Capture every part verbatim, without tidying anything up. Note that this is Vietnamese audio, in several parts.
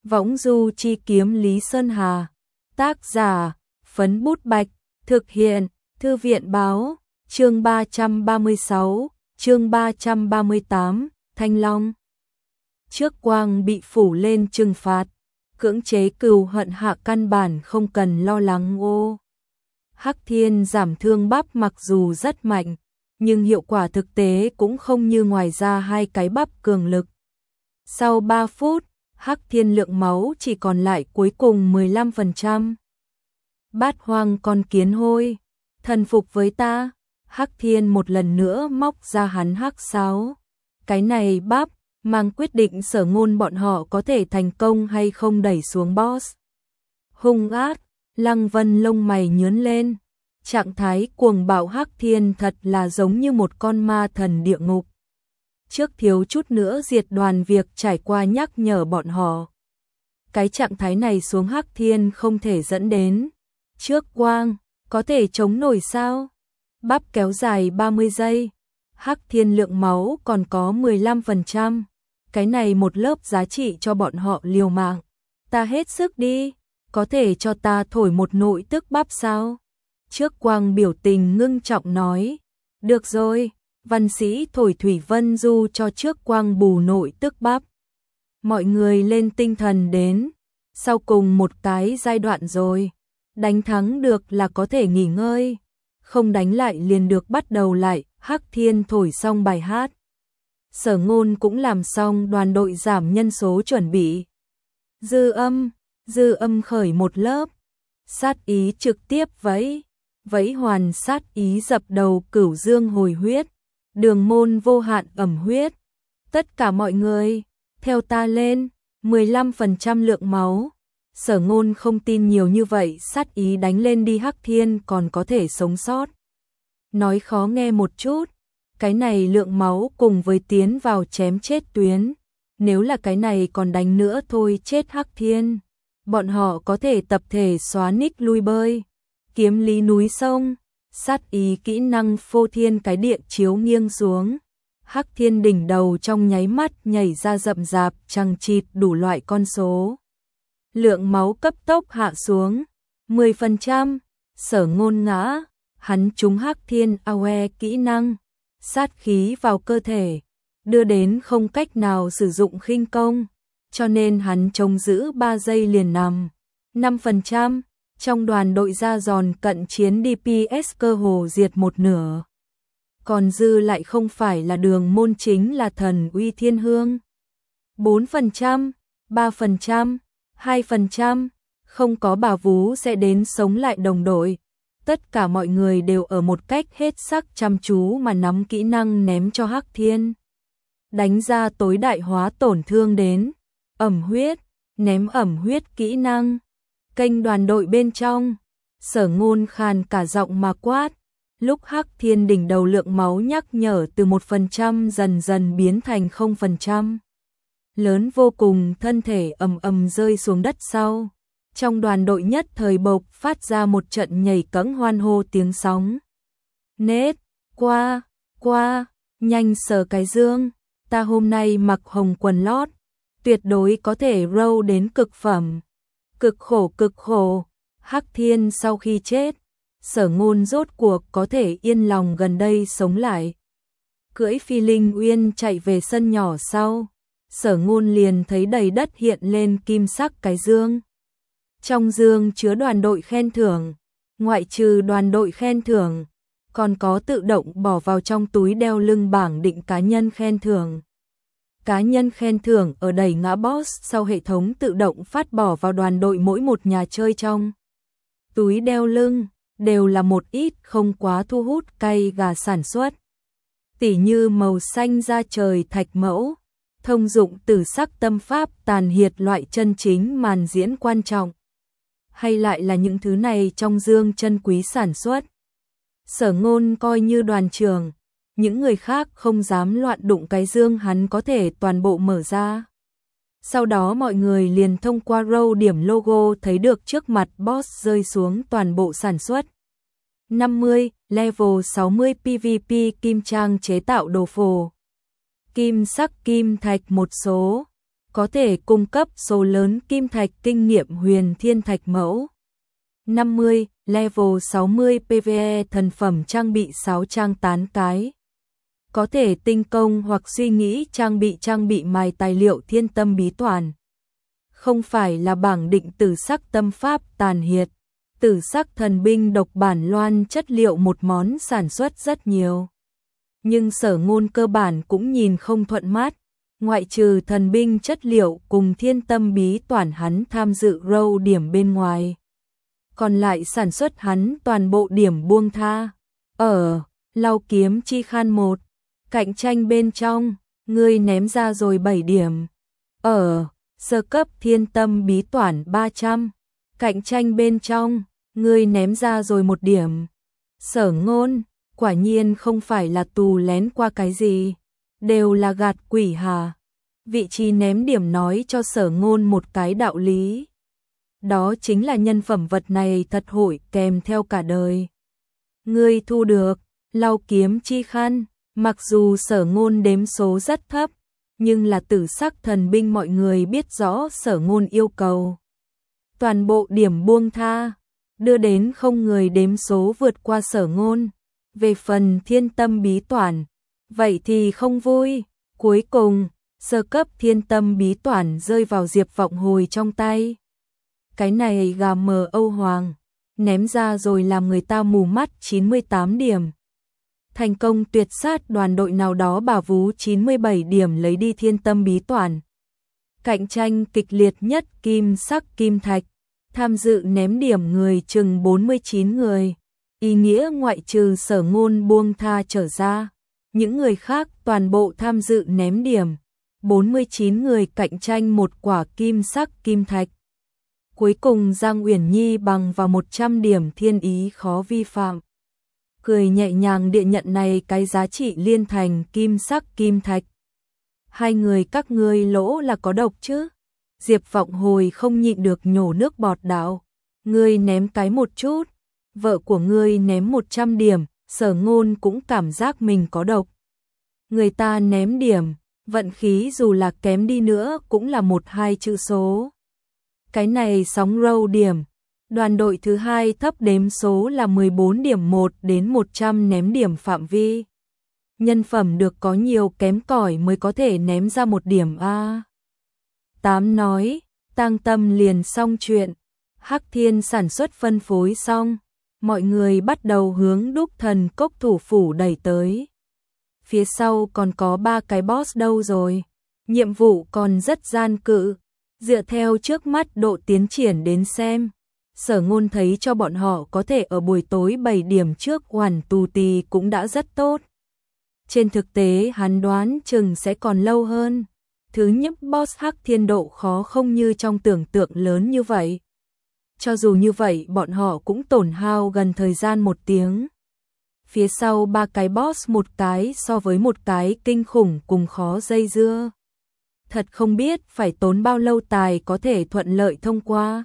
Võng du chi kiếm Lý Sơn Hà. Tác giả, Phấn Bút Bạch. Thực hiện, Thư viện Báo. Chương ba trăm ba mươi sáu, chương ba trăm ba mươi tám, Thanh Long. Trước Quang bị phủ lên trừng phạt, cưỡng chế cừu hận hạ căn bản không cần lo lắng ô. Hắc Thiên giảm thương bắp mặc dù rất mạnh, nhưng hiệu quả thực tế cũng không như ngoài ra hai cái bắp cường lực. Sau ba phút, Hắc Thiên lượng máu chỉ còn lại cuối cùng mười lăm phần trăm. Bát Hoang con kiến hôi, thần phục với ta. Hắc Thiên một lần nữa móc ra hắn hắc sáo. Cái này bắp, mang quyết định Sở Ngôn bọn họ có thể thành công hay không đẩy xuống boss. Hung ác, Lăng Vân lông mày nhướng lên. Trạng thái cuồng bạo Hắc Thiên thật là giống như một con ma thần địa ngục. Trước thiếu chút nữa diệt đoàn việc trải qua nhắc nhở bọn họ. Cái trạng thái này xuống Hắc Thiên không thể dẫn đến. Trước Quang, có thể chống nổi sao? Bắp kéo dài ba mươi giây. Hắc Thiên lượng máu còn có mười lăm phần trăm. Cái này một lớp giá trị cho bọn họ liều mạng. Ta hết sức đi. Có thể cho ta thổi một nội tức bắp sao? Trước Quang biểu tình ngưng trọng nói. Được rồi, văn sĩ thổi Thủy Vân Du cho Trước Quang bù nội tức bắp. Mọi người lên tinh thần đến. Sau cùng một cái giai đoạn rồi. Đánh thắng được là có thể nghỉ ngơi. Không đánh lại liền được bắt đầu lại. Hắc Thiên thổi xong bài hát. Sở Ngôn cũng làm xong đoàn đội giảm nhân số chuẩn bị. Dư âm, dư âm khởi một lớp. Sát ý trực tiếp vẫy. Vẫy hoàn sát ý dập đầu Cửu Dương hồi huyết. Đường môn vô hạn ẩm huyết. Tất cả mọi người, theo ta lên, mười lăm phần trăm lượng máu. Sở Ngôn không tin nhiều như vậy sát ý đánh lên đi Hắc Thiên còn có thể sống sót. Nói khó nghe một chút, cái này lượng máu cùng với tiến vào chém chết tuyến. Nếu là cái này còn đánh nữa thôi chết Hắc Thiên. Bọn họ có thể tập thể xóa nick lui bơi. Kiếm lý núi sông, sát ý kỹ năng phô thiên cái địa chiếu nghiêng xuống. Hắc Thiên đỉnh đầu trong nháy mắt nhảy ra rậm rạp chằng chịt đủ loại con số. Lượng máu cấp tốc hạ xuống, mười phần trăm, Sở Ngôn ngã, hắn trúng Hắc Thiên a o e kỹ năng, sát khí vào cơ thể, đưa đến không cách nào sử dụng khinh công, cho nên hắn chống giữ ba giây liền nằm, năm phần trăm, trong đoàn đội ra giòn cận chiến đê pê ét cơ hồ diệt một nửa. Còn dư lại không phải là Đường Môn chính là Thần Uy Thiên Hương. bốn phần trăm, ba phần trăm, hai phần trăm, không có bà vú sẽ đến sống lại đồng đội. Tất cả mọi người đều ở một cách hết sắc chăm chú mà nắm kỹ năng ném cho Hắc Thiên. Đánh ra tối đại hóa tổn thương đến. Ẩm huyết, ném ẩm huyết kỹ năng. Kênh đoàn đội bên trong, Sở Ngôn khàn cả giọng mà quát. Lúc Hắc Thiên đỉnh đầu lượng máu nhắc nhở từ một phần trăm dần dần biến thành không phần trăm. Lớn vô cùng thân thể ầm ầm rơi xuống đất sau. Trong đoàn đội nhất thời bộc phát ra một trận nhảy cẫng hoan hô tiếng sóng. Nết, qua, qua, nhanh sờ cái dương, ta hôm nay mặc hồng quần lót, tuyệt đối có thể row đến cực phẩm. Cực khổ cực khổ, Hắc Thiên sau khi chết, Sở Ngôn rốt cuộc có thể yên lòng gần đây sống lại. Cưỡi phi linh uyên chạy về sân nhỏ sau, Sở Ngôn liền thấy đầy đất hiện lên kim sắc cái dương. Trong dương chứa đoàn đội khen thưởng, ngoại trừ đoàn đội khen thưởng, còn có tự động bỏ vào trong túi đeo lưng bảng định cá nhân khen thưởng. Cá nhân khen thưởng ở đẩy ngã boss sau hệ thống tự động phát bỏ vào đoàn đội mỗi một nhà chơi trong. Túi đeo lưng đều là một ít không quá thu hút cay gà sản xuất. Tỉ như màu xanh da trời thạch mẫu, thông dụng tử sắc tâm pháp tàn hiệt loại chân chính màn diễn quan trọng. Hay lại là những thứ này trong dương chân quý sản xuất. Sở Ngôn coi như đoàn trưởng, những người khác không dám loạn đụng cái dương hắn có thể toàn bộ mở ra. Sau đó mọi người liền thông qua row điểm logo thấy được trước mặt boss rơi xuống toàn bộ sản xuất. năm mươi, level sáu mươi pê vê pê kim trang chế tạo đồ phổ. Kim sắc kim thạch một số. có thể cung cấp số lớn kim thạch kinh nghiệm huyền thiên thạch mẫu. năm mươi, level sáu mươi pê vê e thần phẩm trang bị sáu trang tán cái. Có thể tinh công hoặc suy nghĩ trang bị trang bị mài tài liệu thiên tâm bí toàn. Không phải là bảng định tử sắc tâm pháp tàn hiệt, tử sắc thần binh độc bản loan chất liệu một món sản xuất rất nhiều. Nhưng Sở Ngôn cơ bản cũng nhìn không thuận mắt, ngoại trừ thần binh chất liệu cùng thiên tâm bí toàn hắn tham dự râu điểm bên ngoài. Còn lại sản xuất hắn toàn bộ điểm buông tha. Ở Lau Kiếm Chi Khan một, cạnh tranh bên trong, ngươi ném ra rồi bảy điểm. Ở sơ cấp thiên tâm bí toàn ba trăm, cạnh tranh bên trong, ngươi ném ra rồi một điểm. Sở Ngôn, quả nhiên không phải là tù lén qua cái gì, đều là gạt quỷ hà. Vị trí ném điểm nói cho Sở Ngôn một cái đạo lý. Đó chính là nhân phẩm vật này thật hội kèm theo cả đời. Ngươi thu được Lau Kiếm Chi Khan, mặc dù Sở Ngôn đếm số rất thấp, nhưng là tử sắc thần binh mọi người biết rõ Sở Ngôn yêu cầu. Toàn bộ điểm buông tha, đưa đến không người đếm số vượt qua Sở Ngôn. Về phần thiên tâm bí toàn, vậy thì không vui. Cuối cùng, sơ cấp thiên tâm bí toàn rơi vào Diệp Vọng Hồi trong tay. Cái này gà mờ Âu Hoàng, ném ra rồi làm người ta mù mắt chín mươi tám điểm. Thành công tuyệt sát đoàn đội nào đó bà vú chín mươi bảy điểm lấy đi thiên tâm bí toàn. Cạnh tranh kịch liệt nhất kim sắc kim thạch, tham dự ném điểm người chừng bốn mươi chín người. Ý nghĩa ngoại trừ Sở Ngôn buông tha trở ra, những người khác toàn bộ tham dự ném điểm. bốn mươi chín người cạnh tranh một quả kim sắc kim thạch. Cuối cùng Giang Uyển Nhi bằng vào một trăm điểm thiên ý khó vi phạm. Cười nhẹ nhàng địa nhận này cái giá trị liên thành kim sắc kim thạch. Hai người các ngươi lỗ là có độc chứ? Diệp Vọng Hồi không nhịn được nhổ nước bọt đạo. Ngươi ném cái một chút, vợ của ngươi ném một trăm điểm, Sở Ngôn cũng cảm giác mình có độc. Người ta ném điểm, vận khí dù là kém đi nữa cũng là một hai chữ số. Cái này sóng râu điểm, đoàn đội thứ hai thấp đếm số là mười bốn điểm một đến một trăm ném điểm phạm vi. Nhân phẩm được có nhiều kém cỏi mới có thể ném ra một điểm a. Tám nói, Tang Tâm liền xong chuyện, Hắc Thiên sản xuất phân phối xong, mọi người bắt đầu hướng Đúc Thần Cốc thủ phủ đẩy tới. Phía sau còn có ba cái boss đâu rồi, nhiệm vụ còn rất gian cự. Dựa theo trước mắt độ tiến triển đến xem, Sở Ngôn thấy cho bọn họ có thể ở buổi tối bảy điểm trước hoàn tù tì cũng đã rất tốt. Trên thực tế hắn đoán chừng sẽ còn lâu hơn. Thứ nhất boss Hắc Thiên độ khó không như trong tưởng tượng lớn như vậy. Cho dù như vậy bọn họ cũng tổn hao gần thời gian một tiếng. Phía sau ba cái boss một cái so với một cái kinh khủng cùng khó dây dưa. Thật không biết phải tốn bao lâu tài có thể thuận lợi thông qua.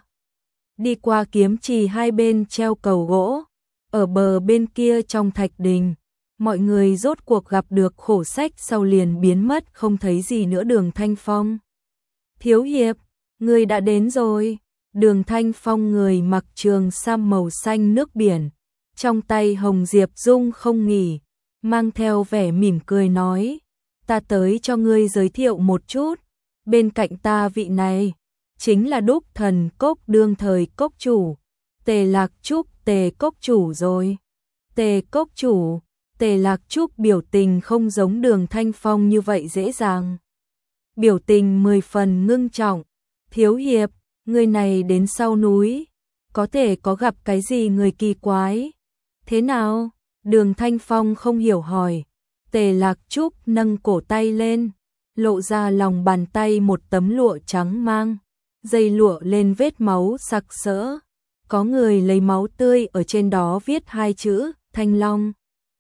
Đi qua kiếm trì hai bên treo cầu gỗ, ở bờ bên kia trong thạch đình, mọi người rốt cuộc gặp được khổ sách sau liền biến mất không thấy gì nữa. Đường Thanh Phong. Thiếu hiệp, người đã đến rồi. Đường Thanh Phong người mặc trường sam màu xanh nước biển, trong tay hồng diệp dung không nghỉ, mang theo vẻ mỉm cười nói. Ta tới cho ngươi giới thiệu một chút, bên cạnh ta vị này, chính là Đúc Thần Cốc đương thời cốc chủ, Tề Lạc Trúc Tề cốc chủ rồi. Tề cốc chủ, Tề Lạc Trúc biểu tình không giống Đường Thanh Phong như vậy dễ dàng. Biểu tình mười phần ngưng trọng, thiếu hiệp, người này đến sau núi, có thể có gặp cái gì người kỳ quái. Thế nào? Đường Thanh Phong không hiểu hỏi. Tề Lạc Trúc nâng cổ tay lên, lộ ra lòng bàn tay một tấm lụa trắng mang, dây lụa lên vết máu sặc sỡ. Có người lấy máu tươi ở trên đó viết hai chữ, Thanh Long.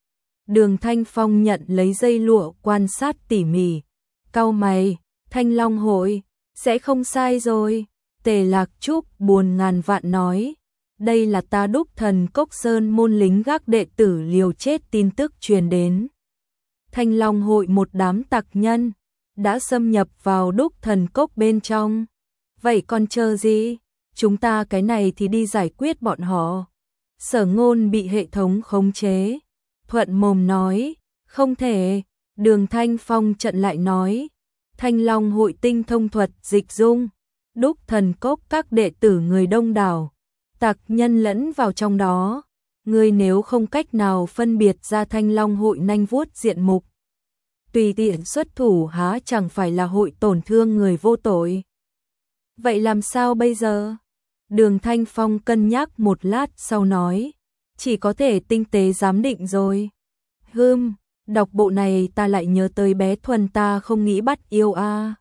Đường Thanh Phong nhận lấy dây lụa quan sát tỉ mỉ, cau mày, Thanh Long hội, sẽ không sai rồi. Tề Lạc Trúc buồn ngàn vạn nói, đây là ta Đúc Thần Cốc Sơn môn lính gác đệ tử liều chết tin tức truyền đến. Thanh Long hội một đám tặc nhân, đã xâm nhập vào đúc thần cốc bên trong. Vậy còn chờ gì? Chúng ta cái này thì đi giải quyết bọn họ. Sở Ngôn bị hệ thống khống chế, thuận mồm nói, không thể. Đường Thanh Phong trận lại nói, Thanh Long hội tinh thông thuật dịch dung, đúc thần cốc các đệ tử người đông đảo, tặc nhân lẫn vào trong đó. Ngươi nếu không cách nào phân biệt ra Thanh Long hội nanh vuốt diện mục, tùy tiện xuất thủ há chẳng phải là hội tổn thương người vô tội. Vậy làm sao bây giờ? Đường Thanh Phong cân nhắc một lát sau nói, chỉ có thể tinh tế giám định rồi. Hừm, đọc bộ này ta lại nhớ tới bé Thuần ta không nghĩ bắt yêu a. À.